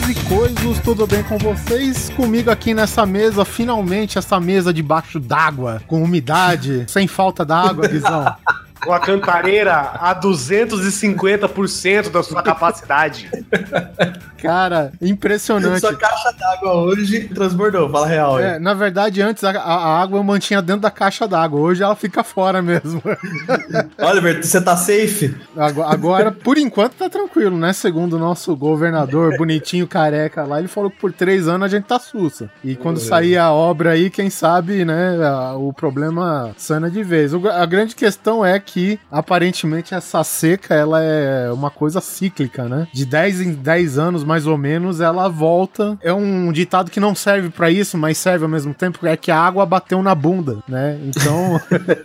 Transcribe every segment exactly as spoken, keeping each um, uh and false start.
e coisas, tudo bem com vocês? Comigo aqui nessa mesa, finalmente essa mesa debaixo d'água, com umidade, sem falta d'água, Guizão. Com a cantareira a duzentos e cinquenta por cento da sua capacidade. Cara, impressionante. Sua caixa d'água hoje transbordou, fala real. É, na verdade, antes a, a água eu mantinha dentro da caixa d'água. Hoje ela fica fora mesmo. Oliver, você tá safe? Agora, agora, por enquanto, tá tranquilo, né? Segundo o nosso governador bonitinho, careca lá, ele falou que por três anos a gente tá sussa. E quando é. sair a obra aí, quem sabe, né, a, o problema sana de vez. O, a grande questão é que, aparentemente, essa seca, ela é uma coisa cíclica, né? De dez em dez anos, mais ou menos, ela volta. É um ditado que não serve pra isso, mas serve ao mesmo tempo, é que a água bateu na bunda, né? Então...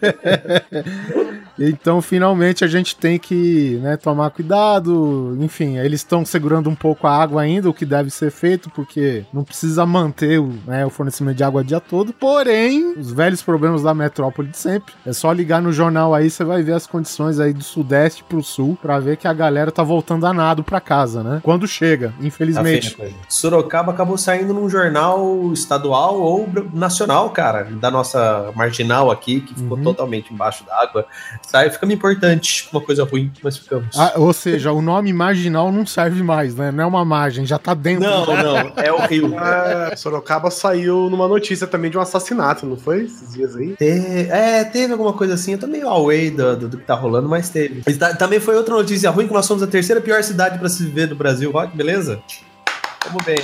Então, finalmente, a gente tem que, né, tomar cuidado. Enfim, eles estão segurando um pouco a água ainda, o que deve ser feito, porque não precisa manter o, né, o fornecimento de água o dia todo. Porém, os velhos problemas da metrópole de sempre. É só ligar no jornal aí, você vai ver as condições aí do sudeste pro sul, pra ver que a galera tá voltando a nado pra casa, né? Quando chega, infelizmente. Tá. Sorocaba acabou saindo num jornal estadual ou nacional, cara, da nossa marginal aqui, que ficou uhum. totalmente embaixo d'água. Sai, fica meio importante, uma coisa ruim, mas ficamos. Ah, ou seja, o nome marginal não serve mais, né? Não é uma margem, já tá dentro. Não, não, é o rio. É, Sorocaba saiu numa notícia também de um assassinato, não foi? Esses dias aí? Te, é, teve alguma coisa assim, eu tô meio away do, do, do que tá rolando, mas teve. Mas tá, também foi outra notícia ruim, que nós somos a terceira pior cidade pra se viver do Brasil, Rock, beleza? Vamos bem.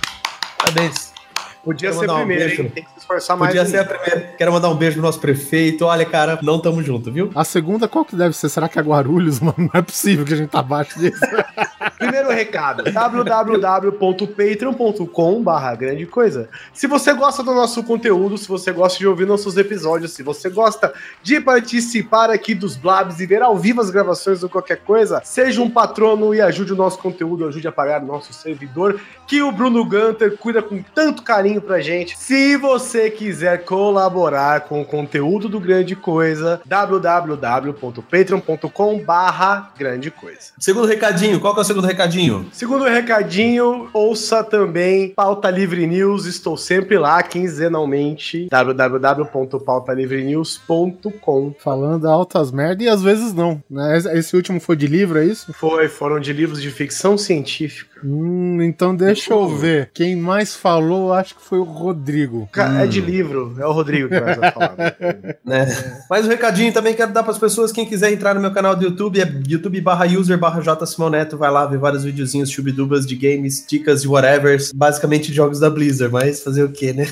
Parabéns. Podia Quero ser a primeira, hein? Tem que se esforçar mais. Podia ser a primeira. Quero mandar um beijo pro nosso prefeito. Olha, cara, não tamo junto, viu? A segunda, qual que deve ser? Será que é Guarulhos, mano? Não é possível que a gente tá abaixo disso. Primeiro recado, w w w ponto patreon ponto com barra grande coisa. Se você gosta do nosso conteúdo, se você gosta de ouvir nossos episódios, se você gosta de participar aqui dos Blabs e ver ao vivo as gravações ou qualquer coisa, seja um patrono e ajude o nosso conteúdo, ajude a pagar o nosso servidor, que o Bruno Gunter cuida com tanto carinho pra gente. Se você quiser colaborar com o conteúdo do Grande Coisa, w w w ponto patreon ponto com barra grande coisa. Segundo recadinho, qual que é o segundo recadinho? Segundo recadinho, ouça também Pauta Livre News, estou sempre lá, quinzenalmente, w w w ponto pauta livre news ponto com. Falando altas merda e às vezes não, né? Esse último foi de livro, é isso? Foi, foram de livros de ficção científica. Hum, então deixa eu ver. Quem mais falou, acho que foi o Rodrigo. Hum. É de livro, é o Rodrigo que mais vai falar. Né? Mas o recadinho também quero dar para as pessoas, quem quiser entrar no meu canal do YouTube, é youtube barra user barra j simão neto, vai lá ver vários videozinhos, chubidubas de games, dicas de whatever, basicamente jogos da Blizzard, mas fazer o quê, né?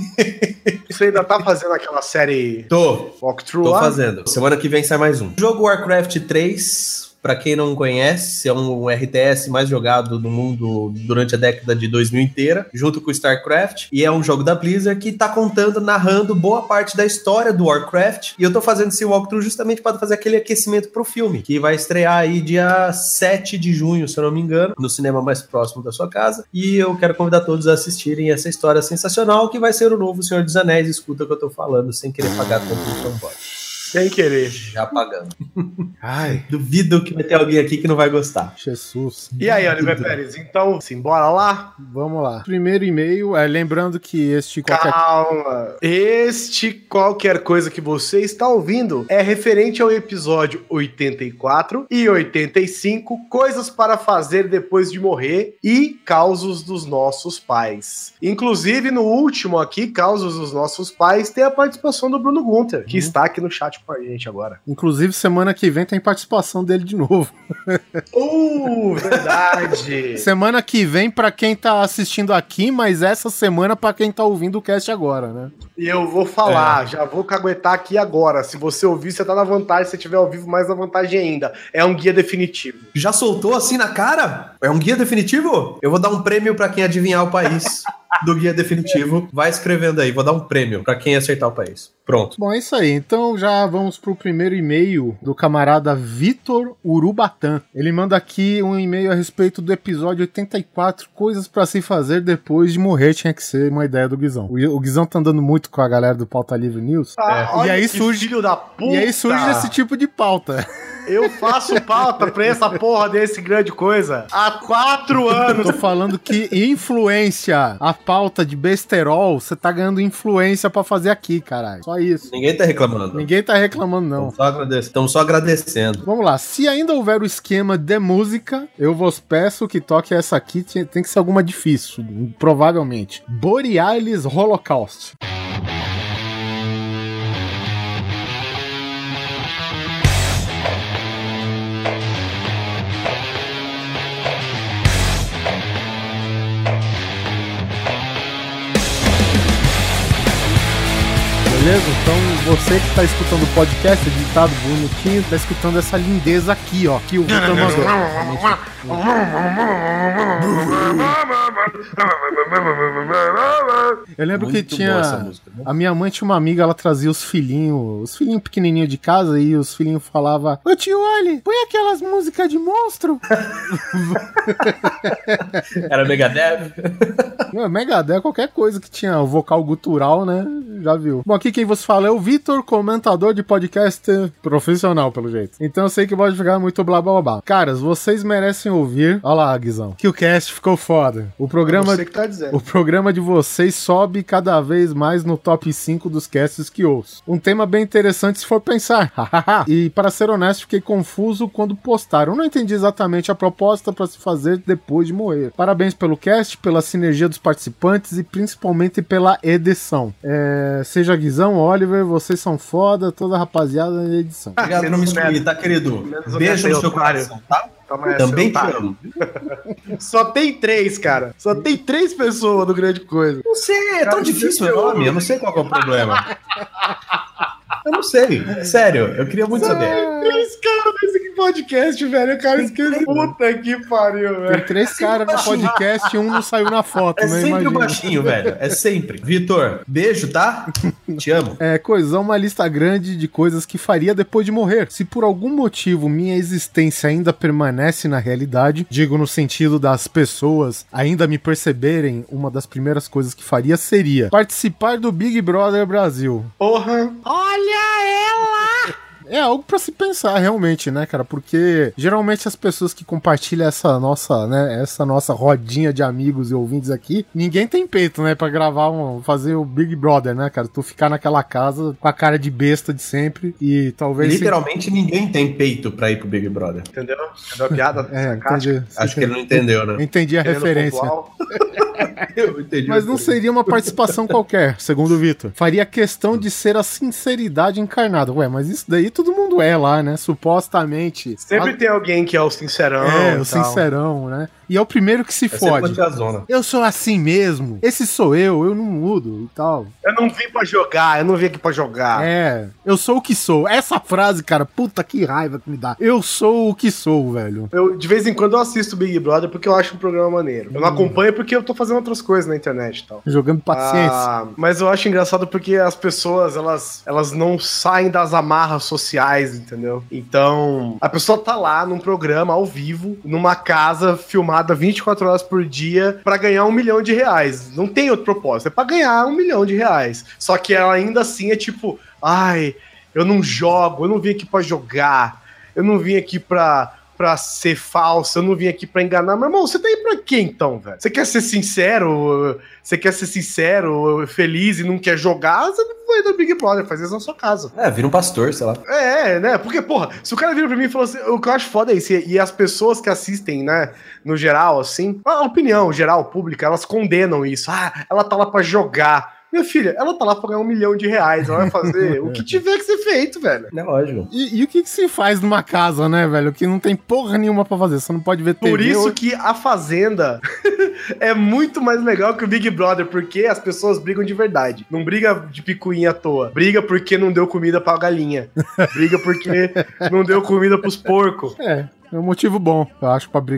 Você ainda tá fazendo aquela série Tô, walkthrough tô lá? fazendo. Semana que vem sai mais um. Jogo Warcraft três... Pra quem não conhece, é um R T S mais jogado do mundo durante a década de dois mil inteira, junto com o StarCraft, e é um jogo da Blizzard que tá contando, narrando boa parte da história do Warcraft, e eu tô fazendo esse walkthrough justamente para fazer aquele aquecimento pro filme, que vai estrear aí dia sete de junho, se eu não me engano, no cinema mais próximo da sua casa, e eu quero convidar todos a assistirem essa história sensacional, que vai ser o novo Senhor dos Anéis. Escuta o que eu tô falando, sem querer pagar tanto no fanboy. Sem querer. Já pagando. Ai, duvido que vai ter alguém aqui que não vai gostar. Jesus. E aí, Oliver Pérez, então, simbora lá? Vamos lá. Primeiro e-mail, é, lembrando que este qualquer... Calma. Este qualquer coisa que você está ouvindo é referente ao episódio oitenta e quatro e oitenta e cinco, Coisas para Fazer Depois de Morrer e Causos dos Nossos Pais. Inclusive, no último aqui, Causos dos Nossos Pais, tem a participação do Bruno Gunter, que hum. está aqui no chat com a gente agora. Inclusive, semana que vem tem participação dele de novo. Uh, verdade! Semana que vem pra quem tá assistindo aqui, mas essa semana pra quem tá ouvindo o cast agora, né? E eu vou falar, é. já vou caguetar aqui agora. Se você ouvir, você tá na vantagem. Se tiver ao vivo, mais na vantagem ainda. É um guia definitivo. Já soltou assim na cara? É um guia definitivo? Eu vou dar um prêmio pra quem adivinhar o país. do guia definitivo. Vai escrevendo aí, vou dar um prêmio pra quem acertar o país. Pronto. Bom, é isso aí. Então já vamos pro primeiro e-mail do camarada Vitor Urubatã. Ele manda aqui um e-mail a respeito do episódio oitenta e quatro, coisas pra se fazer depois de morrer. Tinha que ser uma ideia do Guizão. O, o Guizão tá andando muito com a galera do Pauta Livre News. Ah, é. E aí surge filho da puta. E aí surge esse tipo de pauta. Eu faço pauta pra essa porra desse grande coisa há quatro anos. Tô falando que influência, a pauta de besterol, você tá ganhando influência pra fazer aqui, caralho. Só isso. Ninguém tá reclamando. Ninguém tá reclamando, não. Estamos só, agradecendo. só agradecendo. Vamos lá. Se ainda houver o esquema de música, eu vos peço que toque essa aqui. Tem que ser alguma difícil, provavelmente. Borealis Holocaust. Beleza? Então você que tá escutando o podcast editado bonitinho, tá escutando essa lindeza aqui, ó, que o Vitor mandou. Eu lembro Muito que tinha música, né? A minha mãe tinha uma amiga, ela trazia os filhinhos, os filhinhos pequenininhos de casa, e os filhinhos falavam: ô tio, olha, põe aquelas músicas de monstro. Era Megadeth? Não, Megadeth, qualquer coisa que tinha o vocal gutural, né? Já viu. Bom, aqui quem vos fala é o Vitor, comentador de podcast profissional, pelo jeito. Então eu sei que pode ficar muito blá blá blá. Caras, vocês merecem ouvir. Olha lá, Guizão. Que o cast ficou foda. O programa, você que tá dizendo. O programa de vocês sobe cada vez mais no top cinco dos casts que ouço. Um tema bem interessante se for pensar. E para ser honesto, fiquei confuso quando postaram. Eu não entendi exatamente a proposta para se fazer depois de morrer. Parabéns pelo cast, pela sinergia dos participantes e principalmente pela edição. É, seja Guizão, Oliver, vocês são foda, toda a rapaziada da edição. Obrigado por não me excluir, tá, querido? Beijo no seu coração, tá? Também te amo. Só tem três, cara. Só tem três pessoas do Grande Coisa. Não sei, é tão difícil o nome, eu não sei qual é o problema. Eu não sei, sério, eu queria muito saber. Três caras nesse podcast, velho. O cara esqueceu. Puta que pariu, velho. Tem três caras no podcast e um não saiu na foto, é né? É sempre Imagina. o baixinho, velho. É sempre. Vitor, beijo, tá? Te amo. É, Coisão, uma lista grande de coisas que faria depois de morrer. Se por algum motivo minha existência ainda permanece na realidade, digo no sentido das pessoas ainda me perceberem, uma das primeiras coisas que faria seria participar do Big Brother Brasil. Porra! Olha ela! É algo pra se pensar realmente, né, cara? Porque geralmente as pessoas que compartilham essa nossa, né, essa nossa rodinha de amigos e ouvintes aqui, ninguém tem peito, né, pra gravar um, fazer o Big Brother, né, cara? Tu ficar naquela casa com a cara de besta de sempre e talvez... Literalmente se... ninguém tem peito pra ir pro Big Brother. Entendeu? Entendeu a piada? É, entendi. Acho que ele não entendeu, né? Entendi a Querendo referência. Eu entendi. Mas não seria uma participação qualquer, segundo o Vitor. Faria questão de ser a sinceridade encarnada. Ué, mas isso daí todo mundo é lá, né? Supostamente. Sempre a... tem alguém que é o sincerão. É, o sincerão, né? E é o primeiro que se é fode. Eu sou assim mesmo. Esse sou eu, eu não mudo e tal. Eu não vim pra jogar, eu não vim aqui pra jogar. É, eu sou o que sou. Essa frase, cara, puta que raiva que me dá. Eu sou o que sou, velho. Eu, de vez em quando eu assisto Big Brother porque eu acho um programa maneiro. Eu não hum. acompanho porque eu tô fazendo outras coisas na internet e tal. Jogando paciência. Ah, mas eu acho engraçado porque as pessoas, elas, elas não saem das amarras sociais, entendeu? Então, a pessoa tá lá num programa ao vivo, numa casa filmada vinte e quatro horas por dia pra ganhar um milhão de reais. Não tem outro propósito, é pra ganhar um milhão de reais. Só que ela ainda assim é tipo, ai, eu não jogo, eu não vim aqui pra jogar, eu não vim aqui pra... pra ser falso, eu não vim aqui pra enganar. Meu irmão, você tá aí pra quê então, velho? Você quer ser sincero? Você quer ser sincero, feliz e não quer jogar? Você não vai do Big Brother, faz isso na sua casa. É, vira um pastor, sei lá. É, né? Porque, porra, se o cara vira pra mim e falou assim, o que eu acho foda é isso, e as pessoas que assistem, né, no geral, assim, a opinião geral, pública, elas condenam isso. Ah, ela tá lá pra jogar. Minha filha, ela tá lá pra ganhar um milhão de reais, ela vai fazer o que tiver que ser feito, velho. É lógico. E, e o que, que se faz numa casa, né, velho? Que não tem porra nenhuma pra fazer, você não pode ver T V. Por isso ou... que a Fazenda é muito mais legal que o Big Brother, porque as pessoas brigam de verdade. Não briga de picuinha à toa. Briga porque não deu comida pra galinha. Briga porque não deu comida pros porcos. É. É um motivo bom, eu acho, pra brigar.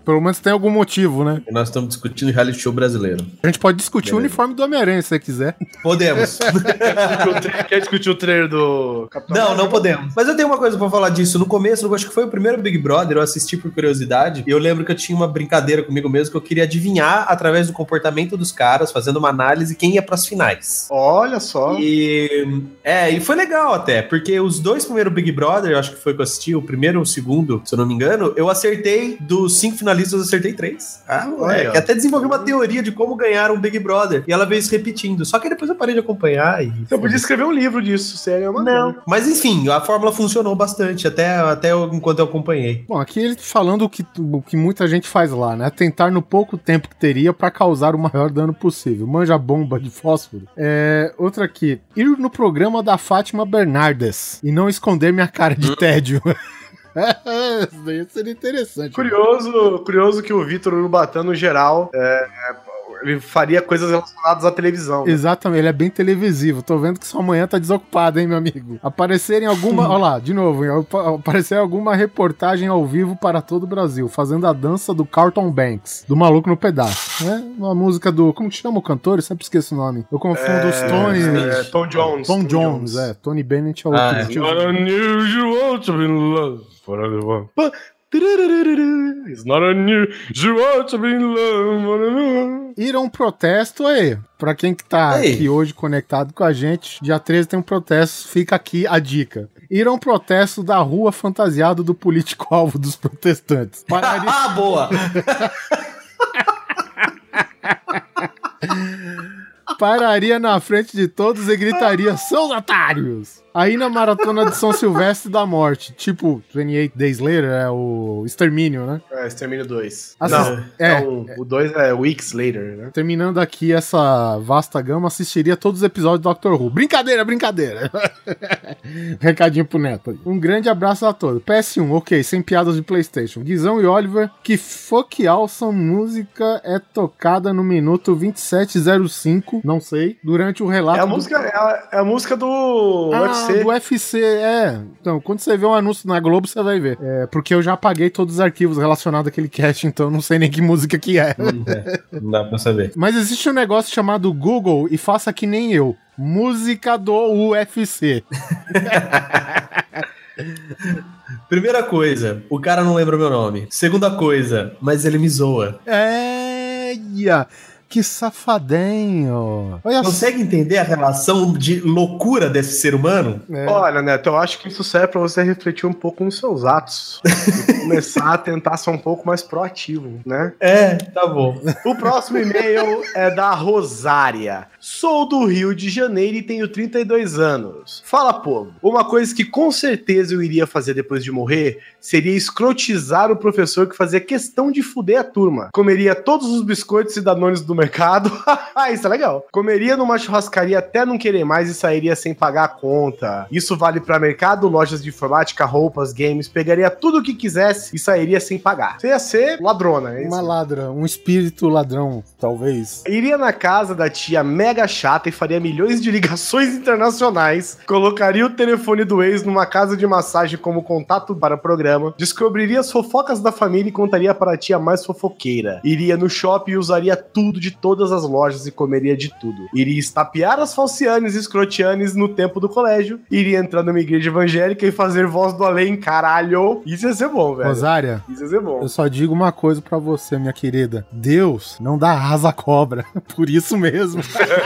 Pelo menos tem algum motivo, né? E nós estamos discutindo reality show brasileiro. A gente pode discutir Beleza. o uniforme do Homem-Aranha, se você quiser. Podemos. Quer discutir o trailer do Capitão Não, Marvel? não podemos. Mas eu tenho uma coisa pra falar disso. No começo, eu acho que foi o primeiro Big Brother, eu assisti por curiosidade, e eu lembro que eu tinha uma brincadeira comigo mesmo, que eu queria adivinhar, através do comportamento dos caras, fazendo uma análise, quem ia pras finais. Olha só. E... É, e foi legal até, porque os dois primeiros Big Brother, eu acho que foi que eu assisti, o primeiro e o segundo, se eu não me engano, eu acertei, dos cinco finalistas, eu acertei três. Ah, Olha. é, que até desenvolvi uma teoria de como ganhar um Big Brother, e ela veio se repetindo, só que depois eu parei de acompanhar e... Você podia escrever um livro disso, sério. É uma Não. pena. Mas enfim, a fórmula funcionou bastante, até, até eu- enquanto eu acompanhei. Bom, aqui ele falando o que, o que muita gente faz lá, né? Tentar no pouco tempo que teria pra causar o maior dano possível. Manja bomba de fósforo. É, outra aqui. Ir no programa da Fátima Bernardes e não esconder minha cara de tédio. Isso daí seria interessante. Curioso, curioso que o Vitor Urubatã, no geral, é, é, ele faria coisas relacionadas à televisão. Né? Exatamente, ele é bem televisivo. Tô vendo que sua manhã tá desocupada, hein, meu amigo? Aparecer em alguma... Olha lá, de novo. hein? Aparecer em alguma reportagem ao vivo para todo o Brasil, fazendo a dança do Carlton Banks, do Maluco no Pedaço. Né? Uma música do... Como que chama o cantor? Eu sempre esqueço o nome. Eu confundo os Tony... É, Tom Jones. Tom, Jones, é. Tony Bennett é o outro. Ah, é. tio. Not unusual to be in love for everyone. But it's not unusual to be in love. Ir a um protesto aí. Pra quem que tá Ei. aqui hoje conectado com a gente, dia treze tem um protesto, fica aqui a dica. Ir a um protesto da rua fantasiado do político-alvo dos protestantes. Pararia... Ah, boa! Pararia na frente de todos e gritaria: seus otários! Aí na maratona de São Silvestre da Morte, tipo vinte e oito Days Later, é o Extermínio, né? É, Extermínio dois. Assis- Não, é, então, o dois é Weeks Later, né? Terminando aqui essa vasta gama, assistiria todos os episódios do Doctor Who. Brincadeira, brincadeira! Recadinho pro Neto aí. Um grande abraço a todos. P S um, ok, sem piadas de PlayStation. Guizão e Oliver, que fuck awesome música é tocada no minuto vinte e sete zero cinco, não sei, durante o relato É a do- música, é a, é a música do Ah, U F C. do U F C, é. Então, quando você vê um anúncio na Globo, você vai ver. É, porque eu já apaguei todos os arquivos relacionados àquele cast, então eu não sei nem que música que é. É, não dá pra saber. Mas existe um negócio chamado Google e faça que nem eu. Música do U F C. Primeira coisa, o cara não lembra o meu nome. Segunda coisa, mas ele me zoa. É, ia. Que safadinho. Olha só. Consegue entender a relação de loucura desse ser humano? É. Olha, Neto, eu acho que isso serve pra você refletir um pouco nos seus atos. E começar a tentar ser um pouco mais proativo, né? É, tá bom. O próximo e-mail é da Rosária. Sou do Rio de Janeiro e tenho trinta e dois anos. Fala, povo. Uma coisa que com certeza eu iria fazer depois de morrer seria escrotizar o professor que fazia questão de fuder a turma. Comeria todos os biscoitos e danones do mercado. Isso é legal. Comeria numa churrascaria até não querer mais e sairia sem pagar a conta. Isso vale pra mercado, lojas de informática, roupas, games. Pegaria tudo o que quisesse e sairia sem pagar. Você ia ser ladrona, é isso? Uma ladra, um espírito ladrão, talvez. Iria na casa da tia mega chata e faria milhões de ligações internacionais. Colocaria o telefone do ex numa casa de massagem como contato para o programa. Descobriria as fofocas da família e contaria para a tia mais fofoqueira. Iria no shopping e usaria tudo de todas as lojas e comeria de tudo. Iria estapear as falcianes e escrotianes no tempo do colégio. Iria entrar numa igreja evangélica e fazer voz do além, caralho. Isso ia ser bom, velho. Rosária, Isso ia ser bom. eu só digo uma coisa pra você, minha querida. Deus não dá asa à cobra. Por isso mesmo.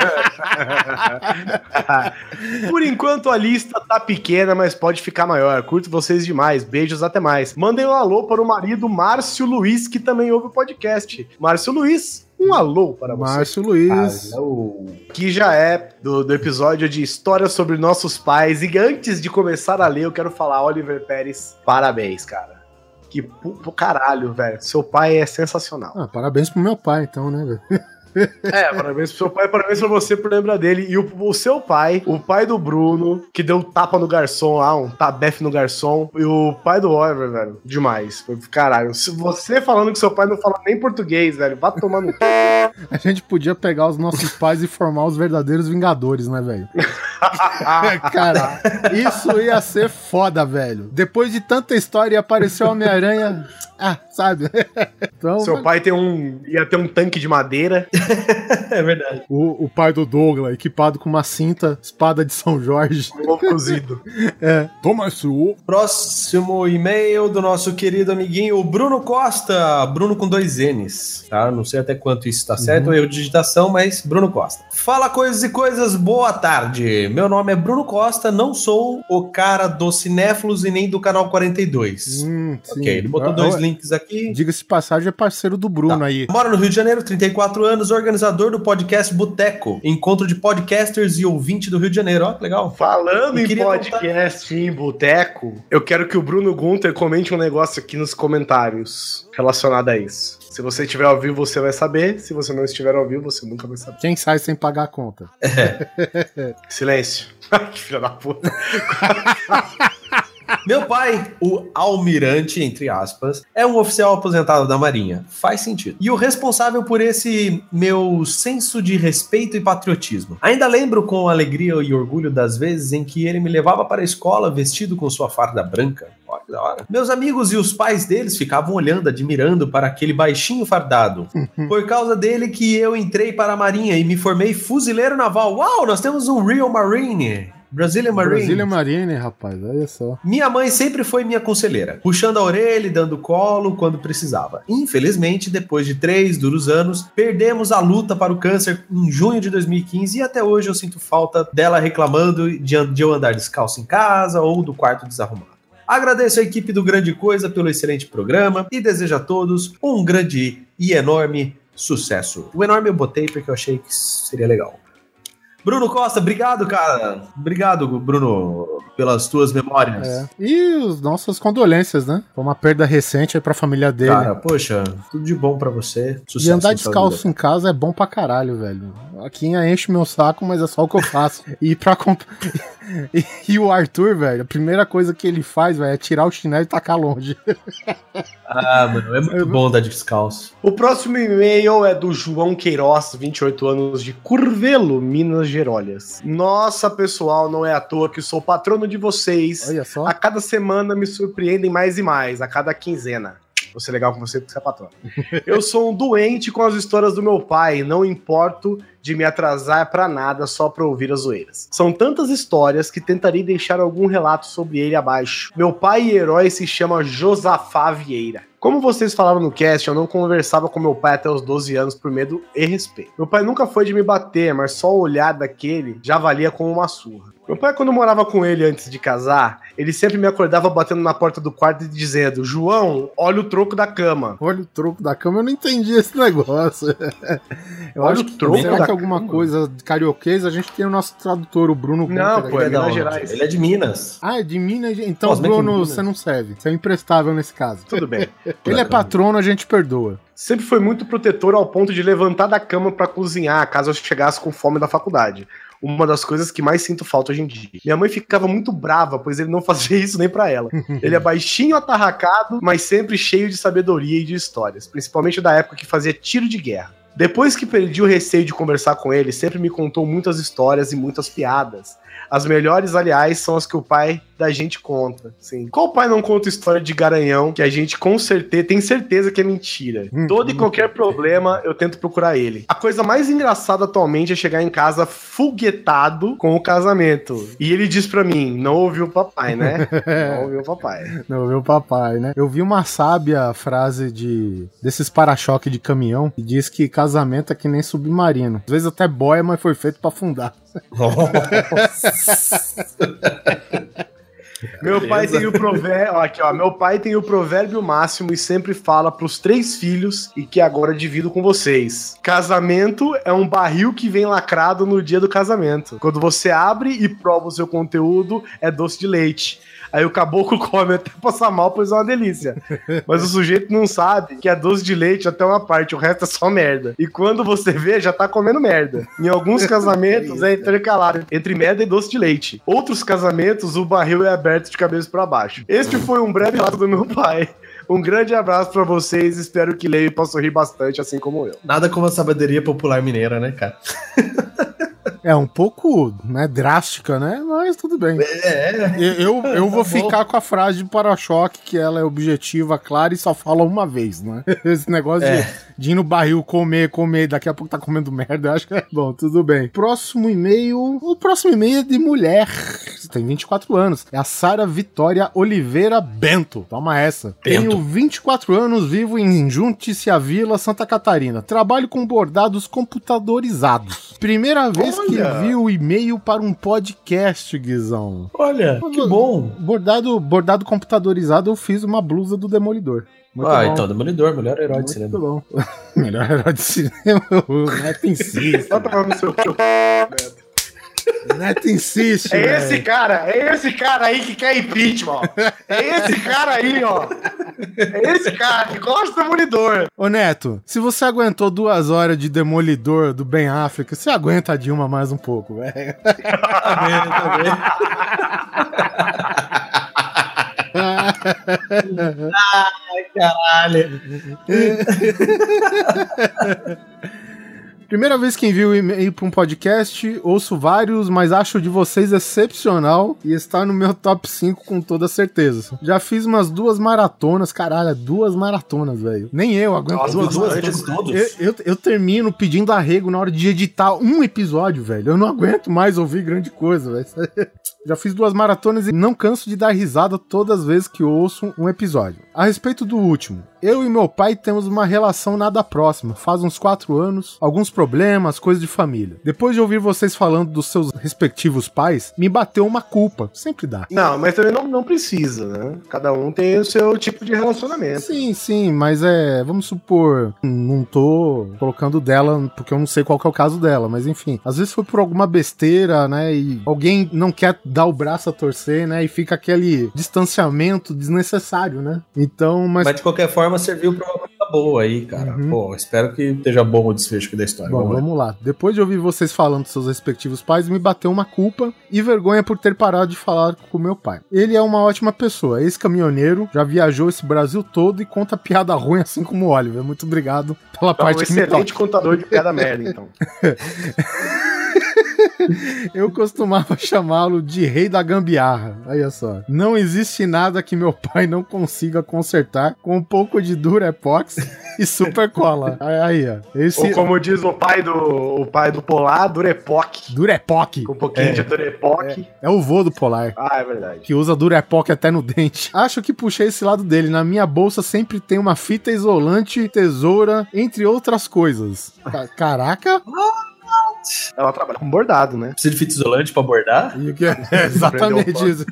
Por enquanto a lista tá pequena, mas pode ficar maior. Curto vocês demais. Beijos, até mais. Mandem um alô para o marido Márcio Luiz, que também ouve o podcast. Márcio Luiz, um alô para você. Márcio Luiz. Alô. Que já é do, do episódio de Histórias sobre Nossos Pais. E antes de começar a ler, eu quero falar, Oliver Pérez, parabéns, cara. Que pro, pro caralho, velho. Seu pai é sensacional. Ah, parabéns pro meu pai, então, né, velho? É, parabéns pro seu pai, parabéns pra você por lembrar dele. E o, o seu pai, o pai do Bruno, que deu um tapa no garçom lá, um tabefe no garçom. E o pai do Oliver, velho, demais. Foi, caralho, se você falando que seu pai não fala nem português, velho, vá tomar no... A gente podia pegar os nossos pais e formar os verdadeiros Vingadores, né, velho? Cara, isso ia ser foda, velho. Depois de tanta história, apareceu o Homem-Aranha. ah, sabe? Então, Seu pai tem um, ia ter um tanque de madeira. É verdade. O, o pai do Douglas, equipado com uma cinta, espada de São Jorge. Um ovo cozido. É, toma esse ovo. Próximo e-mail do nosso querido amiguinho, o Bruno Costa. Bruno com dois N's, tá? Não sei até quanto isso tá certo, uhum. erro de digitação, mas Bruno Costa. Fala coisas e coisas, boa tarde. Meu nome é Bruno Costa, não sou o cara do Cinéfilos e nem do Canal quarenta e dois. Hum, ok, ele botou ah, dois ah, links aqui. Diga-se de passagem, é parceiro do Bruno tá. aí. Mora no Rio de Janeiro, trinta e quatro anos, organizador do podcast Boteco, encontro de podcasters e ouvinte do Rio de Janeiro. Ó, que legal. Falando em podcast contar... em Boteco, eu quero que o Bruno Gunter comente um negócio aqui nos comentários relacionado a isso. Se você estiver ao vivo, você vai saber. Se você não estiver ao vivo, você nunca vai saber. Quem sai sem pagar a conta? É. Silêncio. Que filha da puta. Meu pai, o almirante, entre aspas, é um oficial aposentado da Marinha. Faz sentido. E o responsável por esse meu senso de respeito e patriotismo. Ainda lembro com alegria e orgulho das vezes em que ele me levava para a escola vestido com sua farda branca. Olha que da hora. Meus amigos e os pais deles ficavam olhando, admirando para aquele baixinho fardado. Por causa dele que eu entrei para a Marinha e me formei fuzileiro naval. Uau, nós temos um Real Marine! Brazilian Marine. Brazilian Marine, rapaz, olha só. Minha mãe sempre foi minha conselheira, puxando a orelha e dando colo quando precisava. Infelizmente, depois de três duros anos, perdemos a luta para o câncer em junho de dois mil e quinze e até hoje eu sinto falta dela reclamando de, de eu andar descalço em casa ou do quarto desarrumado. Agradeço a equipe do Grande Coisa pelo excelente programa e desejo a todos um grande e enorme sucesso. O enorme eu botei porque eu achei que seria legal. Bruno Costa, obrigado, cara. Obrigado, Bruno, pelas tuas memórias. É. E as nossas condolências, né? Foi uma perda recente aí pra família dele. Cara, poxa, tudo de bom pra você. Sucesso. E andar descalço em casa é bom pra caralho, velho. Aqui enche meu saco, mas é só o que eu faço. E pra comp... e, e o Arthur, velho, a primeira coisa que ele faz, velho, é tirar o chinelo e tacar longe. Ah, mano, é muito bom andar descalço. O próximo e-mail é do João Queiroz, vinte e oito anos, de Curvelo, Minas Gerais. Nossa, pessoal, não é à toa que sou patrono de vocês. Olha só. A cada semana me surpreendem mais e mais, a cada quinzena. Vou ser legal com você porque você é patrono. Eu sou um doente com as histórias do meu pai, não importo de me atrasar pra nada só pra ouvir as zoeiras. São tantas histórias que tentarei deixar algum relato sobre ele abaixo. Meu pai e herói se chama Josafá Vieira. Como vocês falaram no cast, eu não conversava com meu pai até os doze anos por medo e respeito. Meu pai nunca foi de me bater, mas só o olhar daquele já valia como uma surra. Meu pai, quando eu morava com ele antes de casar, ele sempre me acordava batendo na porta do quarto e dizendo: João, olha o troco da cama. Olha o troco da cama, eu não entendi esse negócio. Eu olha acho o que troco será da que alguma cama? Coisa de carioquês, a gente tem o nosso tradutor, o Bruno Não, Gunter, pô, é aqui. Minas Gerais. Ele é de Minas. Ah, é de Minas? Então, Nossa, Bruno, Minas. você não serve. Você é imprestável nesse caso. Tudo bem. Ele é patrono, a gente perdoa. Sempre foi muito protetor ao ponto de levantar da cama pra cozinhar caso eu chegasse com fome da faculdade. Uma das coisas que mais sinto falta hoje em dia. Minha mãe ficava muito brava, pois ele não fazia isso nem pra ela. Ele é baixinho, atarracado, mas sempre cheio de sabedoria e de histórias, principalmente da época que fazia tiro de guerra. Depois que perdi o receio de conversar com ele, sempre me contou muitas histórias e muitas piadas. As melhores, aliás, são as que o pai da gente conta. Sim. Qual pai não conta história de garanhão que a gente com certeza tem certeza que é mentira? Hum, Todo e hum. qualquer problema eu tento procurar ele. A coisa mais engraçada atualmente é chegar em casa foguetado com o casamento. E ele diz pra mim: não ouviu o papai, né? Não ouviu o papai. Não, meu papai, né? Eu vi uma sábia frase de desses para-choque de caminhão que diz que casamento é que nem submarino. Às vezes até boia, mas foi feito pra afundar. Meu pai tem o provérbio, ó, aqui, ó, meu pai tem o provérbio máximo e sempre fala pros três filhos e que agora divido com vocês. Casamento é um barril que vem lacrado no dia do casamento. Quando você abre e prova o seu conteúdo, é doce de leite. Aí o caboclo come até passar mal, pois é uma delícia. Mas o sujeito não sabe que é doce de leite até uma parte, o resto é só merda. E quando você vê, já tá comendo merda. Em alguns casamentos é intercalado entre merda e doce de leite. Outros casamentos, o barril é aberto de cabeça pra baixo. Este foi um breve relato do meu pai. Um grande abraço pra vocês, espero que leiam e possam rir bastante, assim como eu. Nada como a sabedoria popular mineira, né, cara? É um pouco, né, drástica, né? Mas tudo bem. É. Eu, eu vou ficar com a frase de para-choque, que ela é objetiva, clara e só fala uma vez, né? Esse negócio é. de, de ir no barril comer, comer, daqui a pouco tá comendo merda, eu acho que é bom, tudo bem. Próximo e-mail, o próximo e-mail é de mulher, tem vinte e quatro anos, é a Sara Vitória Oliveira Bento, toma essa. Bento. Tenho vinte e quatro anos, vivo em Junte-se a Vila, Santa Catarina, trabalho com bordados computadorizados. Primeira vez Olha. que vi o e-mail para um podcast, Guizão. Olha, que bom. Bordado, bordado computadorizado, eu fiz uma blusa do Demolidor. Muito ah, bom. Então, Demolidor, melhor herói Muito de cinema. Muito bom. Melhor herói de cinema, o Neto insiste. Neto insiste. É véio. esse cara, é esse cara aí que quer impeachment, ó. É esse cara aí, ó. É esse cara que gosta do Demolidor. Ô Neto, se você aguentou duas horas de Demolidor do Ben Affleck, você aguenta a Dilma mais um pouco, velho. Aguenta, aguenta. Ai, caralho. Primeira vez que envio o e-mail para um podcast, ouço vários, mas acho o de vocês excepcional e está no meu top cinco com toda certeza. Já fiz umas duas maratonas, caralho, duas maratonas, velho. Nem eu aguento Nossa, duas, duas antes todos. Eu, eu, eu termino pedindo arrego na hora de editar um episódio, velho. Eu não aguento mais ouvir grande coisa, velho. Já fiz duas maratonas e não canso de dar risada todas as vezes que ouço um episódio. A respeito do último, eu e meu pai temos uma relação nada próxima, faz uns quatro anos, alguns problemas, coisas de família. Depois de ouvir vocês falando dos seus respectivos pais, me bateu uma culpa, sempre dá. Não, mas também não, não precisa, né? Cada um tem o seu tipo de relacionamento. Sim, sim, mas é, vamos supor, não tô colocando dela, porque eu não sei qual que é o caso dela, mas enfim, às vezes foi por alguma besteira, né, e alguém não quer dar o braço a torcer, né, e fica aquele distanciamento desnecessário, né? Então, mas... Mas de qualquer forma serviu pra uma coisa boa aí, cara. Uhum. Pô, espero que esteja bom o desfecho aqui da história. Bom, vamos, vamos lá. Depois de ouvir vocês falando dos seus respectivos pais, me bateu uma culpa e vergonha por ter parado de falar com meu pai. Ele é uma ótima pessoa, ex-caminhoneiro, já viajou esse Brasil todo e conta piada ruim assim como o Oliver. Muito obrigado pela então, parte um que me toca. Excelente contador de piada merda, então. Eu costumava chamá-lo de rei da gambiarra. Olha só. Não existe nada que meu pai não consiga consertar com um pouco de Durepox e super cola. Aí, ó. Esse... Ou como diz o pai do, o pai do Polar, Durepoc. Durepoc. Com um pouquinho é. de Durepoc. É. é o vô do Polar. Ah, é verdade. Que usa Durepoc até no dente. Acho que puxei esse lado dele. Na minha bolsa sempre tem uma fita isolante, tesoura, entre outras coisas. Caraca. Ela trabalha com bordado, né? Precisa de fita isolante pra bordar? É exatamente isso.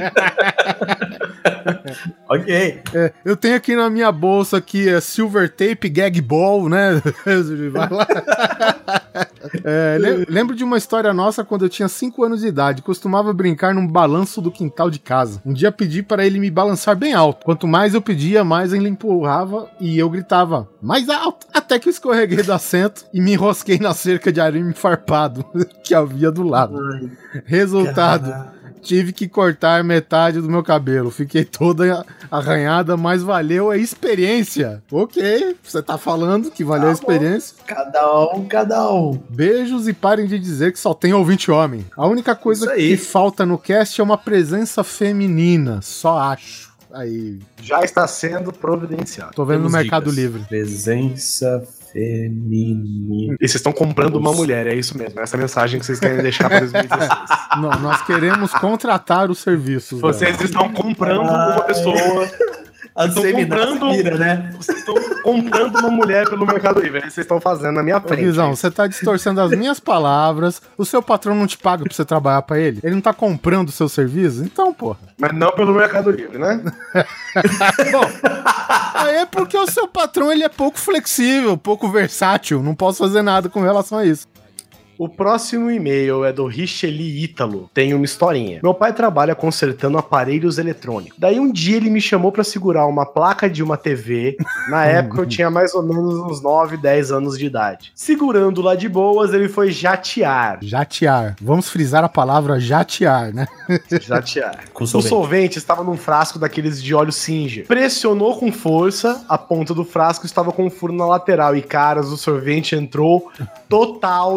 Ok. É, eu tenho aqui na minha bolsa aqui é Silver Tape Gag Ball, né? Vai lá. É, lembro de uma história nossa quando eu tinha cinco anos de idade. Costumava brincar num balanço do quintal de casa. Um dia pedi para ele me balançar bem alto. Quanto mais eu pedia, mais ele empurrava e eu gritava mais alto. Até que eu escorreguei do assento e me enrosquei na cerca de arame farpado que havia do lado. Ai, Resultado... Cara. Tive que cortar metade do meu cabelo. Fiquei toda arranhada, mas valeu a experiência. Ok, você tá falando que valeu tá a experiência. Bom. Cada um, cada um. Beijos e parem de dizer que só tem ouvinte homem. A única coisa que falta no cast é uma presença feminina. Só acho. Aí. Já está sendo providenciado. Tô vendo Temos no Mercado dicas. Livre. Presença feminina. E vocês estão comprando uma mulher, é isso mesmo. Essa mensagem que vocês querem deixar para dois mil e dezesseis. Não, nós queremos contratar os serviços. Vocês dela. Estão comprando Ai. uma pessoa. Estão comprando, vira, né? Vocês estão comprando uma mulher pelo Mercado Livre. Vocês estão fazendo na minha frente. Ô, Guizão, você tá distorcendo as minhas palavras. O seu patrão não te paga pra você trabalhar pra ele? Ele não tá comprando o seu serviço? Então, porra. Mas não pelo Mercado Livre, né? Bom, aí é porque o seu patrão ele é pouco flexível, pouco versátil. Não posso fazer nada com relação a isso. O próximo e-mail é do Richeli Ítalo. Tem uma historinha. Meu pai trabalha consertando aparelhos eletrônicos. Daí um dia ele me chamou pra segurar uma placa de uma T V. Na época eu tinha mais ou menos uns nove, dez anos de idade. Segurando lá de boas, ele foi jatear. Jatear. Vamos frisar a palavra jatear, né? Jatear. O solvente estava num frasco daqueles de óleo Singer. Pressionou com força, a ponta do frasco estava com um furo na lateral. E, caras, o sorvete entrou total no meu olho.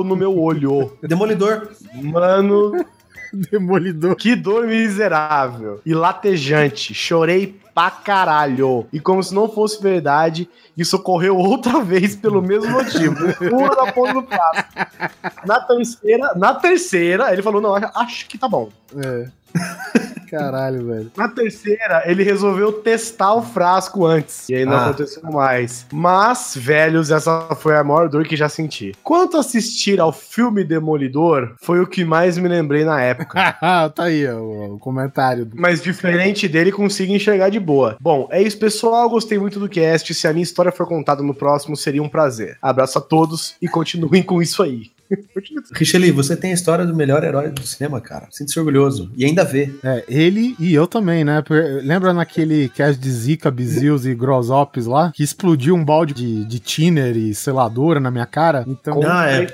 molhou. Demolidor. Mano... Demolidor. Que dor miserável e latejante. Chorei pra caralho. E como se não fosse verdade, isso ocorreu outra vez pelo mesmo motivo. Pula da ponta do prato. Na terceira, na terceira, ele falou, não, acho que tá bom. É. Caralho, velho. Na terceira, ele resolveu testar o frasco antes. E aí não ah. aconteceu mais. Mas, velhos, essa foi a maior dor que já senti. Quanto a assistir ao filme Demolidor, foi o que mais me lembrei na época. Tá aí ó, o comentário. Mas diferente dele, consigo enxergar de boa. Bom, é isso, pessoal. Gostei muito do cast. Se a minha história for contada no próximo, seria um prazer. Abraço a todos e continuem com isso aí. Richeli, você tem a história do melhor herói do cinema, cara. Sinto-se orgulhoso. E ainda vê. É, ele e eu também, né? Lembra naquele cast de Zika, Bizils e Grossops lá? Que explodiu um balde de, de thinner e seladora na minha cara? Então... Ah, é.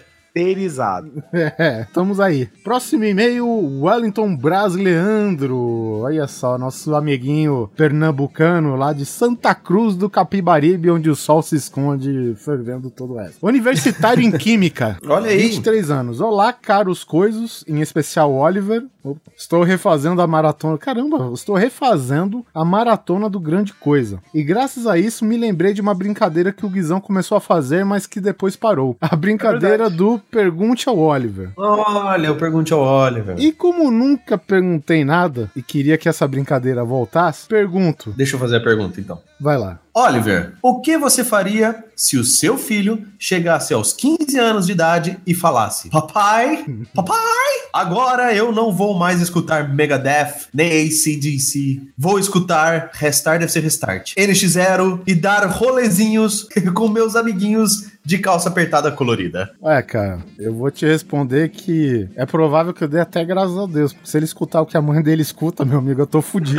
É, estamos aí. Próximo e-mail, Wellington Brasileandro. Olha só, nosso amiguinho pernambucano lá de Santa Cruz do Capibaribe, onde o sol se esconde fervendo todo o resto. Universitário em Química. Olha aí. vinte e três anos. Olá, caros coisos, em especial Oliver. Estou refazendo a maratona. Caramba, estou refazendo a maratona do Grande Coisa. E graças a isso me lembrei de uma brincadeira que o Guizão começou a fazer, mas que depois parou. A brincadeira é do Pergunte ao Oliver. Olha, eu pergunte ao Oliver. E como nunca perguntei nada e queria que essa brincadeira voltasse, pergunto. Deixa eu fazer a pergunta, então. Vai lá. Oliver, o que você faria se o seu filho chegasse aos quinze anos de idade e falasse: Papai, papai, agora eu não vou mais escutar Megadeth, nem A C D C. Vou escutar Restart deve ser Restart, N X Zero e dar rolezinhos com meus amiguinhos de calça apertada colorida. É, cara, eu vou te responder que é provável que eu dê até graças a Deus, porque se ele escutar o que a mãe dele escuta, meu amigo, eu tô fudido.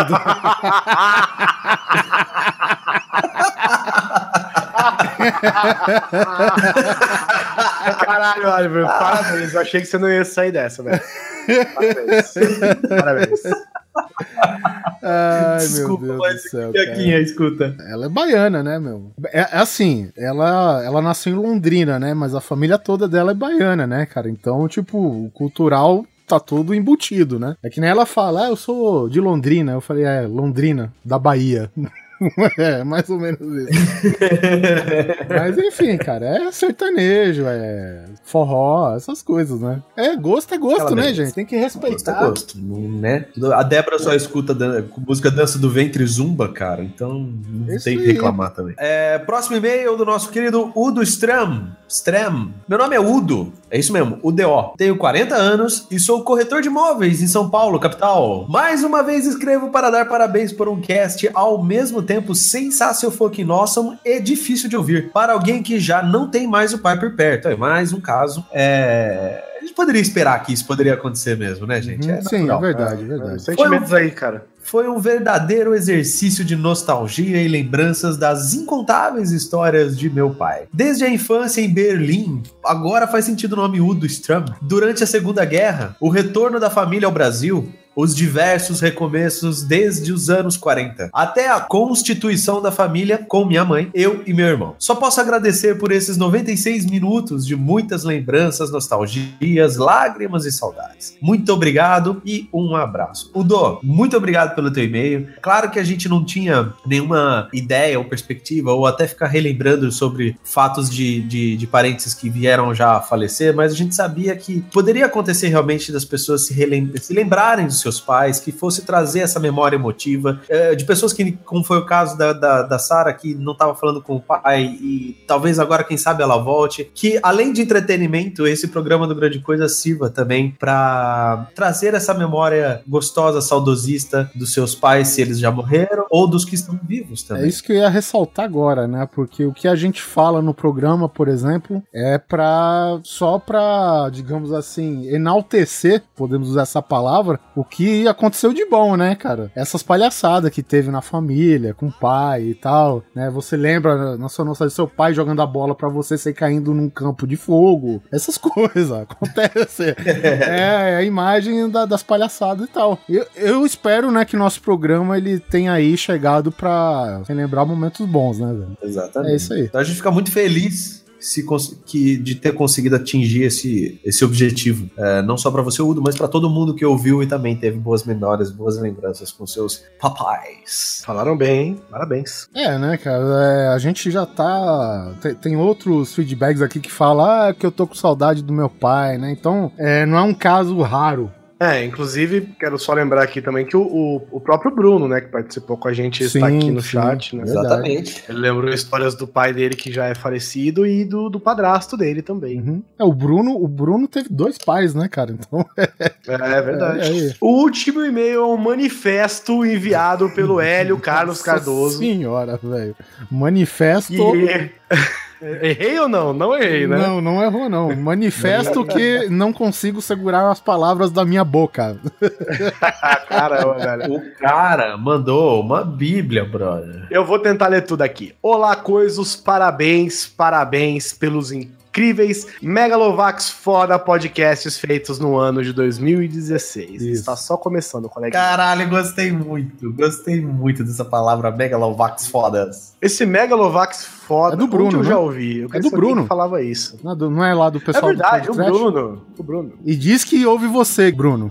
Caralho, Oliver, parabéns. Eu achei que você não ia sair dessa, velho. Parabéns. Parabéns. Ai, desculpa, meu Deus mas do céu, aqui, escuta. Ela é baiana, né, meu? É, é assim, ela, ela nasceu em Londrina, né? Mas a família toda dela é baiana, né, cara? Então, tipo, o cultural tá todo embutido, né? É que nem ela fala, ah, eu sou de Londrina. Eu falei, é, Londrina, da Bahia. É, mais ou menos isso. Mas enfim, cara, é sertanejo, é forró, essas coisas, né? É, gosto é gosto, né, gente? Tem que respeitar. Gosto é gosto, né? A Débora só escuta dan- música Dança do Ventre Zumba, cara, então não isso tem que reclamar aí. Também. É, próximo e-mail do nosso querido Udo Stram. Stram. Meu nome é Udo, é isso mesmo, U D O. Tenho quarenta anos e sou corretor de imóveis em São Paulo, capital. Mais uma vez escrevo para dar parabéns por um cast ao mesmo tempo sensacional, fucking awesome e difícil de ouvir para alguém que já não tem mais o pai por perto. É mais um caso. É... A gente poderia esperar que isso poderia acontecer mesmo, né, gente? Uhum, é sim, é verdade, é verdade. Sentimentos aí, cara. Foi um verdadeiro exercício de nostalgia e lembranças das incontáveis histórias de meu pai. Desde a infância em Berlim, agora faz sentido o nome Udo Stram, durante a Segunda Guerra, o retorno da família ao Brasil, os diversos recomeços desde os anos quarenta, até a constituição da família com minha mãe, eu e meu irmão. Só posso agradecer por esses noventa e seis minutos de muitas lembranças, nostalgias, lágrimas e saudades. Muito obrigado e um abraço. Udo, muito obrigado pelo teu e-mail. Claro que a gente não tinha nenhuma ideia ou perspectiva, ou até ficar relembrando sobre fatos de, de, de parentes que vieram já a falecer, mas a gente sabia que poderia acontecer realmente das pessoas se, relem- se lembrarem dos seus pais, que fosse trazer essa memória emotiva, é, de pessoas que, como foi o caso da, da, da Sarah, que não estava falando com o pai, e talvez agora, quem sabe, ela volte, que além de entretenimento, esse programa do Grande Coisa sirva também para trazer essa memória gostosa, saudosista dos seus pais, se eles já morreram, ou dos que estão vivos também. É isso que eu ia ressaltar agora, né, porque o que a gente fala no programa, por exemplo, é pra, só pra, digamos assim, enaltecer, podemos usar essa palavra, o que que aconteceu de bom, né, cara? Essas palhaçadas que teve na família, com o pai e tal, né? Você lembra na sua nossa do seu pai jogando a bola pra você sair caindo num campo de fogo. Essas coisas acontecem. É a imagem da, das palhaçadas e tal. Eu, eu espero, né, que nosso programa ele tenha aí chegado pra relembrar momentos bons, né, velho? Exatamente. É isso aí. Então a gente fica muito feliz se que, de ter conseguido atingir esse, esse objetivo. É, não só para você, Udo, mas para todo mundo que ouviu e também teve boas memórias, boas lembranças com seus papais. Falaram bem, hein? Parabéns. É, né, cara? É, a gente já tá... Tem, tem outros feedbacks aqui que falam ah, que eu tô com saudade do meu pai, né? Então, é, não é um caso raro. É, inclusive, quero só lembrar aqui também que o, o, o próprio Bruno, né, que participou com a gente, sim, está aqui no sim, chat, né? Exatamente. Ele lembrou histórias do pai dele, que já é falecido, e do, do padrasto dele também. Uhum. É, o Bruno, o Bruno teve dois pais, né, cara? Então... É, é verdade. É, é. O último e-mail é um manifesto enviado pelo Hélio Carlos Nossa Cardoso. Senhora, velho. Manifesto... E... Errei ou não? Não errei, né? Não, não errou, não. Manifesto que não consigo segurar as palavras da minha boca. Caramba, velho. O cara mandou uma bíblia, brother. Eu vou tentar ler tudo aqui. Olá, coisos, parabéns, parabéns pelos incríveis Megalovax foda podcasts feitos no ano de dois mil e dezesseis. Isso. Está só começando, colega. Caralho, gostei muito. Gostei muito dessa palavra Megalovax fodas. Esse Megalovax foda, é do Bruno, eu né? já ouvi. Eu é do Bruno. Que falava isso. Não é, do, não é lá do pessoal é verdade, do o Bruno. O Bruno. E diz que ouve você, Bruno.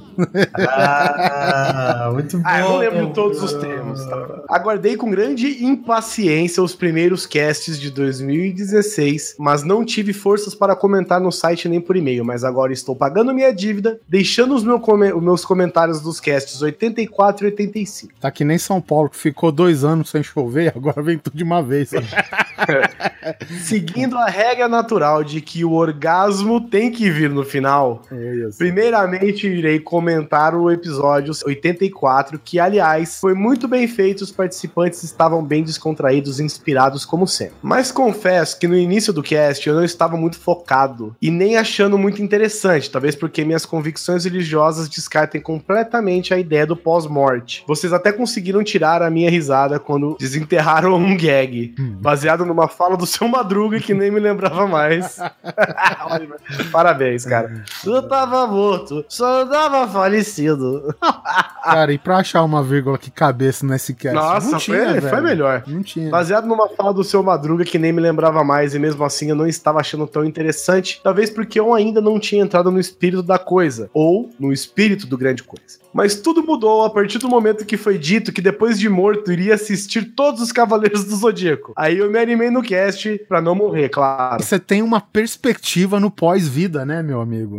Ah, muito bom. Ah, eu não lembro todos os termos. Tá? Aguardei com grande impaciência os primeiros casts de dois mil e dezesseis, mas não tive forças para comentar no site nem por e-mail, mas agora estou pagando minha dívida, deixando os, meu come- os meus comentários dos casts oitenta e quatro e oitenta e cinco. Tá que nem São Paulo, que ficou dois anos sem chover, agora vem tudo de uma vez. Seguindo a regra natural de que o orgasmo tem que vir no final, é primeiramente irei comentar o episódio oitenta e quatro, que aliás foi muito bem feito, os participantes estavam bem descontraídos e inspirados como sempre. Mas confesso que no início do cast eu não estava muito focado e nem achando muito interessante, talvez porque minhas convicções religiosas descartem completamente a ideia do pós-morte. Vocês até conseguiram tirar a minha risada quando desenterraram um gag, baseado numa fala do Seu Madruga que nem me lembrava mais. Parabéns, cara. Eu tava morto, só tava falecido. Cara, e pra achar uma vírgula que cabesse nesse cast? Nossa, não tinha, foi, foi melhor. Não tinha. Baseado numa fala do Seu Madruga que nem me lembrava mais e mesmo assim eu não estava achando tão interessante, talvez porque eu ainda não tinha entrado no espírito da coisa, ou no espírito do grande coisa. Mas tudo mudou a partir do momento que foi dito que depois de morto iria assistir todos os Cavaleiros do Zodíaco. Aí eu me animei no cast pra não morrer, claro. Você tem uma perspectiva no pós-vida, né, meu amigo?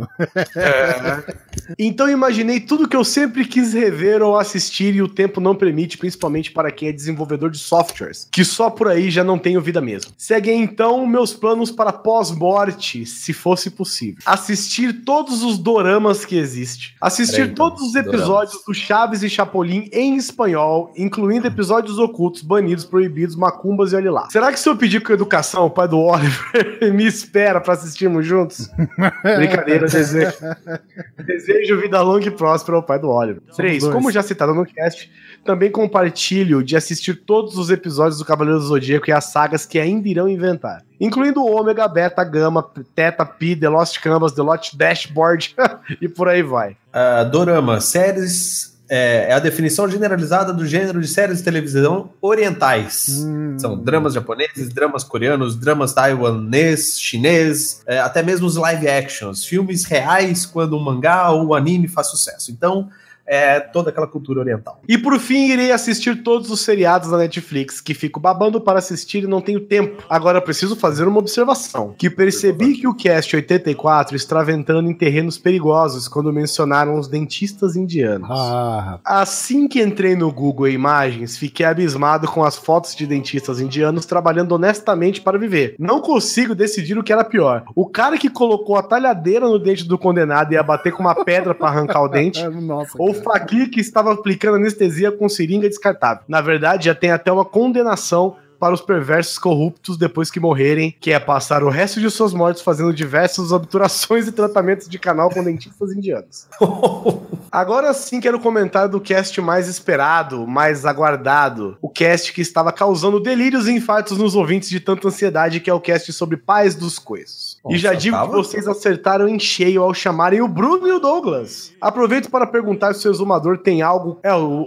É. Então imaginei tudo que eu sempre quis rever ou assistir e o tempo não permite, principalmente para quem é desenvolvedor de softwares, que só por aí já não tenho vida mesmo. Seguem então meus planos para pós-morte, se fosse possível. Assistir todos os doramas que existem. Assistir Peraí, então, todos os episódios doramas. do Chaves e Chapolin em espanhol, incluindo episódios ocultos, banidos, proibidos, macumbas e olha lá. Será que se eu pedir com educação, o pai do Oliver me espera para assistirmos juntos? Brincadeira, desejo. Desejo vida longa e próspera ao pai do Oliver. três. Como já citado no cast, também compartilho de assistir todos os episódios do Cavaleiro do Zodíaco e as sagas que ainda irão inventar, incluindo o Ômega, Beta, Gama, Theta, Pi, The Lost Canvas, The Lost Dashboard e por aí vai. Uh, Dorama, séries... É, é a definição generalizada do gênero de séries de televisão orientais. Hum. São dramas japoneses, dramas coreanos, dramas taiwanês, chinês, é, até mesmo os live actions, filmes reais quando o mangá ou o anime faz sucesso. Então, é toda aquela cultura oriental. E por fim, irei assistir todos os seriados da Netflix, que fico babando para assistir e não tenho tempo. Agora preciso fazer uma observação, que percebi que o cast oitenta e quatro estava entrando em terrenos perigosos quando mencionaram os dentistas indianos. Ah. Assim que entrei no Google Imagens, fiquei abismado com as fotos de dentistas indianos trabalhando honestamente para viver. Não consigo decidir o que era pior. O cara que colocou a talhadeira no dente do condenado e ia bater com uma pedra para arrancar o dente, Nossa, ou o Fakir que estava aplicando anestesia com seringa descartável. Na verdade, já tem até uma condenação para os perversos corruptos depois que morrerem, que é passar o resto de suas mortes fazendo diversas obturações e tratamentos de canal com dentistas indianos. Agora sim quero comentar do cast mais esperado, mais aguardado, o cast que estava causando delírios e infartos nos ouvintes de tanta ansiedade, que é o cast sobre pais dos coisos. Nossa, e já digo tava... que vocês acertaram em cheio ao chamarem o Bruno e o Douglas. Aproveito para perguntar se o seu exumador tem algo... É, o...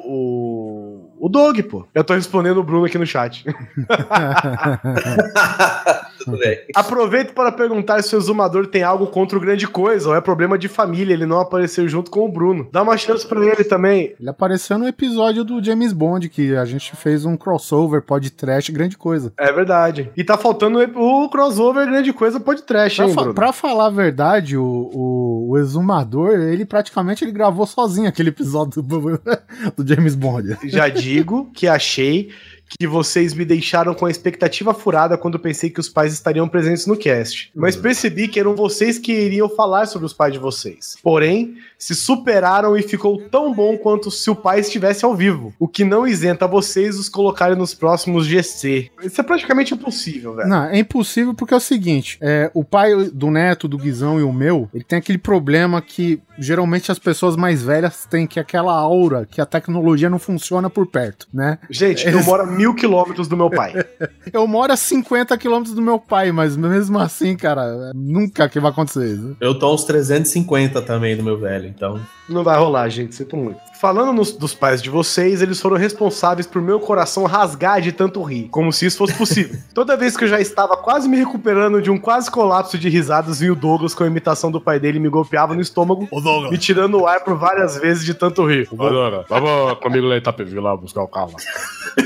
o... O Doug, pô. Eu tô respondendo o Bruno aqui no chat. Tudo bem. Aproveito para perguntar se o Exumador tem algo contra o Grande Coisa ou é problema de família, ele não apareceu junto com o Bruno. Dá uma chance pra ele também. Ele apareceu no episódio do James Bond, que a gente fez um crossover, podcast, Grande Coisa. É verdade. E tá faltando o crossover Grande Coisa podcast, pra hein, fa Bruno? Pra falar a verdade, o, o, o Exumador, ele praticamente ele gravou sozinho aquele episódio do, do James Bond. Já digo que achei que vocês me deixaram com a expectativa furada quando pensei que os pais estariam presentes no cast. Mas percebi que eram vocês que iriam falar sobre os pais de vocês. Porém, se superaram e ficou tão bom quanto se o pai estivesse ao vivo. O que não isenta vocês os colocarem nos próximos G C. Isso é praticamente impossível, velho. Não, é impossível porque é o seguinte, é, o pai do Neto, do Guizão e o meu, ele tem aquele problema que geralmente as pessoas mais velhas têm, que é aquela aura que a tecnologia não funciona por perto, né? Gente, eu moro a mil quilômetros do meu pai. Eu moro a cinquenta quilômetros do meu pai, mas mesmo assim, cara, nunca que vai acontecer isso. Eu tô uns trezentos e cinquenta também do meu velho, então... Não vai rolar, gente, sinto muito. Falando nos, dos pais de vocês, eles foram responsáveis por meu coração rasgar de tanto rir, como se isso fosse possível. Toda vez que eu já estava quase me recuperando de um quase colapso de risadas, vinha o Douglas com a imitação do pai dele e me golpeava no estômago, me tirando o ar por várias vezes de tanto rir. Ô, Douglas, vamos comigo lá em Itapevi lá buscar o carro lá.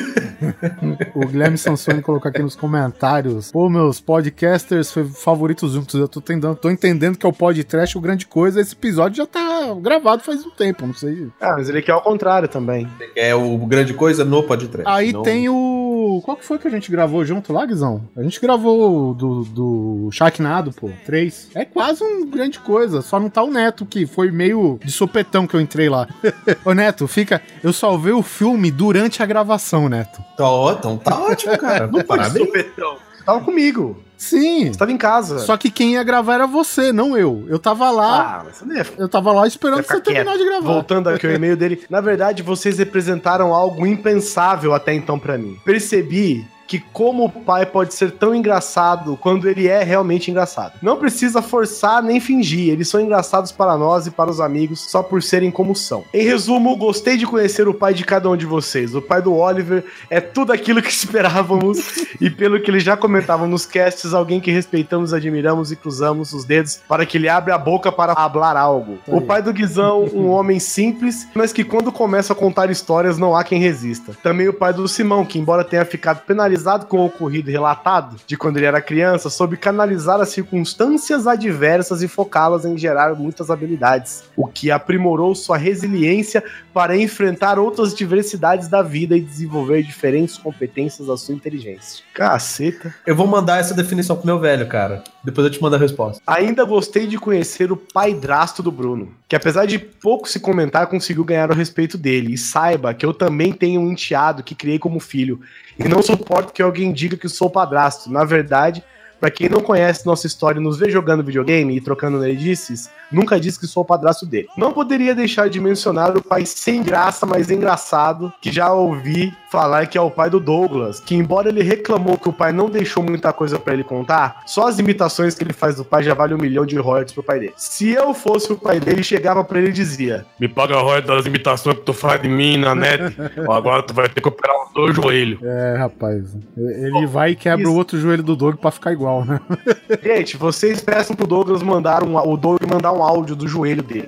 O Guilherme Sansoni colocou aqui nos comentários: pô, meus podcasters favoritos juntos. Eu tô entendendo, tô entendendo que é o podcast, o Grande Coisa. Esse episódio já tá gravado faz um tempo, não sei. Ah, mas ele quer ao contrário também. É o Grande Coisa no podcast. Aí não... tem o... Qual que foi que a gente gravou junto lá, Guizão? A gente gravou do, do Sharknado, pô. Três. É quase um Grande Coisa. Só não tá o Neto, que foi meio de sopetão que eu entrei lá. Ô, Neto, fica... Eu salvei o filme durante a gravação, Neto. Tá, então tá ótimo, cara. Não foi de sopetão. Tava comigo. Sim. Você tava em casa. Só que quem ia gravar era você, não eu. Eu tava lá. Ah, mas você não ia... Eu tava lá esperando você terminar de gravar. Voltando aqui ao e-mail dele. Na verdade, vocês representaram algo impensável até então pra mim. Percebi que como o pai pode ser tão engraçado quando ele é realmente engraçado. Não precisa forçar nem fingir, eles são engraçados para nós e para os amigos só por serem como são. Em resumo, gostei de conhecer o pai de cada um de vocês. O pai do Oliver é tudo aquilo que esperávamos e pelo que ele já comentava nos casts, alguém que respeitamos, admiramos e cruzamos os dedos para que ele abra a boca para falar algo. O pai do Guizão, um homem simples, mas que quando começa a contar histórias não há quem resista. Também o pai do Simão, que embora tenha ficado penalizado com o ocorrido relatado de quando ele era criança, soube canalizar as circunstâncias adversas e focá-las em gerar muitas habilidades, o que aprimorou sua resiliência para enfrentar outras diversidades da vida e desenvolver diferentes competências da sua inteligência. Caceta. Eu vou mandar essa definição pro meu velho, cara. Depois eu te mando a resposta. Ainda gostei de conhecer o paidrasto do Bruno, que apesar de pouco se comentar, conseguiu ganhar o respeito dele. E saiba que eu também tenho um enteado que criei como filho. E não suporto que alguém diga que sou padrasto. Na verdade, pra quem não conhece nossa história e nos vê jogando videogame e trocando nerdices, nunca disse que sou o padrasto dele. Não poderia deixar de mencionar o pai sem graça, mas engraçado, que já ouvi falar que é o pai do Douglas, que embora ele reclamou que o pai não deixou muita coisa pra ele contar, só as imitações que ele faz do pai já vale um milhão de royalties pro pai dele. Se eu fosse o pai dele, chegava pra ele e dizia: me paga a royalties das imitações que tu faz de mim na net, agora tu vai ter que operar os dois joelhos. É, rapaz, ele vai e quebra Isso. o outro joelho do Doug pra ficar igual, né? Gente, vocês peçam pro Douglas mandar um, o Doug mandar um áudio do joelho dele.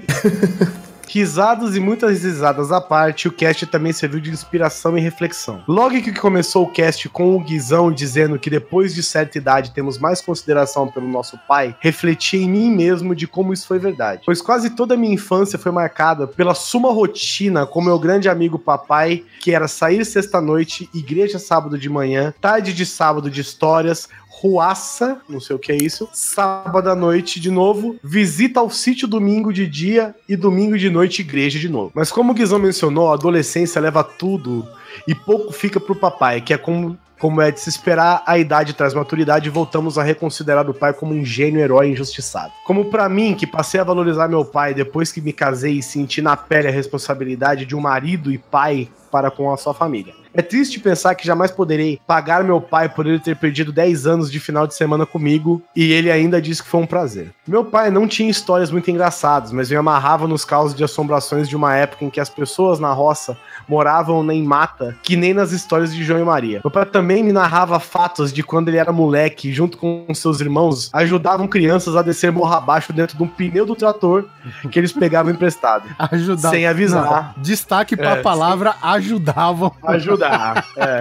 Risadas e muitas risadas à parte, o cast também serviu de inspiração e reflexão. Logo que começou o cast com o Guizão dizendo que depois de certa idade temos mais consideração pelo nosso pai, refleti em mim mesmo de como isso foi verdade. Pois quase toda a minha infância foi marcada pela suma rotina com meu grande amigo papai, que era sair sexta-noite, igreja sábado de manhã, tarde de sábado de histórias, ruaça, não sei o que é isso, sábado à noite de novo, visita ao sítio domingo de dia e domingo de noite igreja de novo. Mas como o Guizão mencionou, a adolescência leva tudo e pouco fica pro papai, que é como, como é de se esperar, a idade traz maturidade e voltamos a reconsiderar o pai como um gênio herói injustiçado. Como pra mim, que passei a valorizar meu pai depois que me casei e senti na pele a responsabilidade de um marido e pai para com a sua família. É triste pensar que jamais poderei pagar meu pai por ele ter perdido dez anos de final de semana comigo, e ele ainda disse que foi um prazer. Meu pai não tinha histórias muito engraçadas, mas me amarrava nos causos de assombrações de uma época em que as pessoas na roça moravam em mata, que nem nas histórias de João e Maria. Meu pai também me narrava fatos de quando ele era moleque, junto com seus irmãos, ajudavam crianças a descer morro abaixo dentro de um pneu do trator que eles pegavam emprestado. Ajudar. Sem avisar. Não, destaque pra É, palavra sim. ajudavam. Ajudar. É.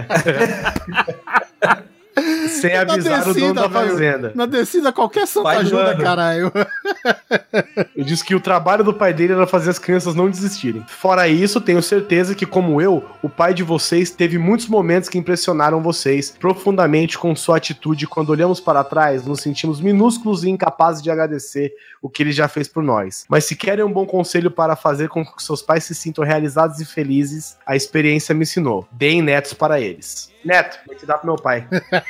Sem avisar descida, o dono da fazenda. Na descida, qualquer santo pai ajuda, caralho. Eu disse que o trabalho do pai dele era fazer as crianças não desistirem. Fora isso, tenho certeza que, como eu, o pai de vocês teve muitos momentos que impressionaram vocês profundamente com sua atitude. Quando olhamos para trás, nos sentimos minúsculos e incapazes de agradecer o que ele já fez por nós. Mas se querem um bom conselho para fazer com que seus pais se sintam realizados e felizes, a experiência me ensinou. Deem netos para eles. Neto, vou te dar pro meu pai.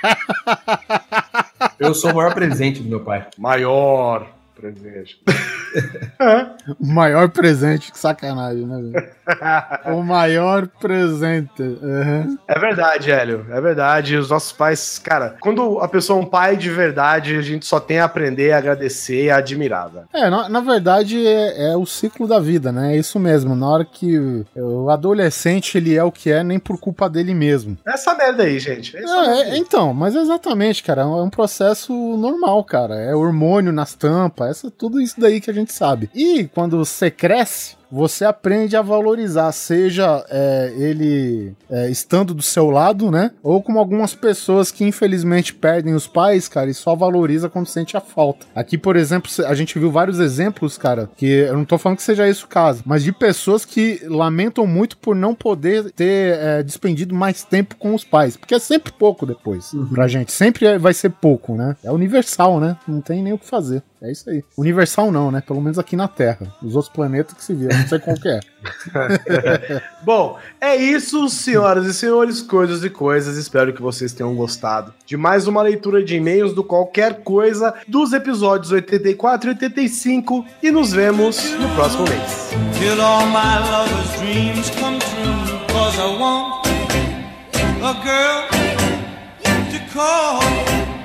Eu sou o maior presente do meu pai. Maior presente. O maior presente, que sacanagem, né, velho? O maior presente. Uhum. É verdade, Hélio. É verdade. Os nossos pais, cara, quando a pessoa é um pai de verdade, a gente só tem a aprender, a agradecer e a admirar, velho. É, na, na verdade, é, é o ciclo da vida, né? É isso mesmo. Na hora que o adolescente, ele é o que é, nem por culpa dele mesmo. Essa merda aí, gente. É é, é, aí. Então, mas exatamente, cara. É um processo normal, cara. É hormônio nas tampas, essa, tudo isso daí que a gente sabe. E quando você cresce, você aprende a valorizar, seja é, ele é, estando do seu lado, né? Ou como algumas pessoas que infelizmente perdem os pais, cara, e só valoriza quando sente a falta. Aqui, por exemplo, a gente viu vários exemplos, cara, que eu não tô falando que seja esse o caso, mas de pessoas que lamentam muito por não poder ter é, despendido mais tempo com os pais, porque é sempre pouco depois, uhum. pra gente. Sempre vai ser pouco, né? É universal, né? Não tem nem o que fazer. É isso aí. Universal não, né? Pelo menos aqui na Terra. Os outros planetas que se viram, não sei qual que é. Bom, é isso, senhoras e senhores, coisas e coisas. Espero que vocês tenham gostado de mais uma leitura de e-mails do Qualquer Coisa dos episódios oitenta e quatro e oitenta e cinco. E nos vemos no próximo mês. Till all my lovers' dreams come true, 'cause I want a girl to call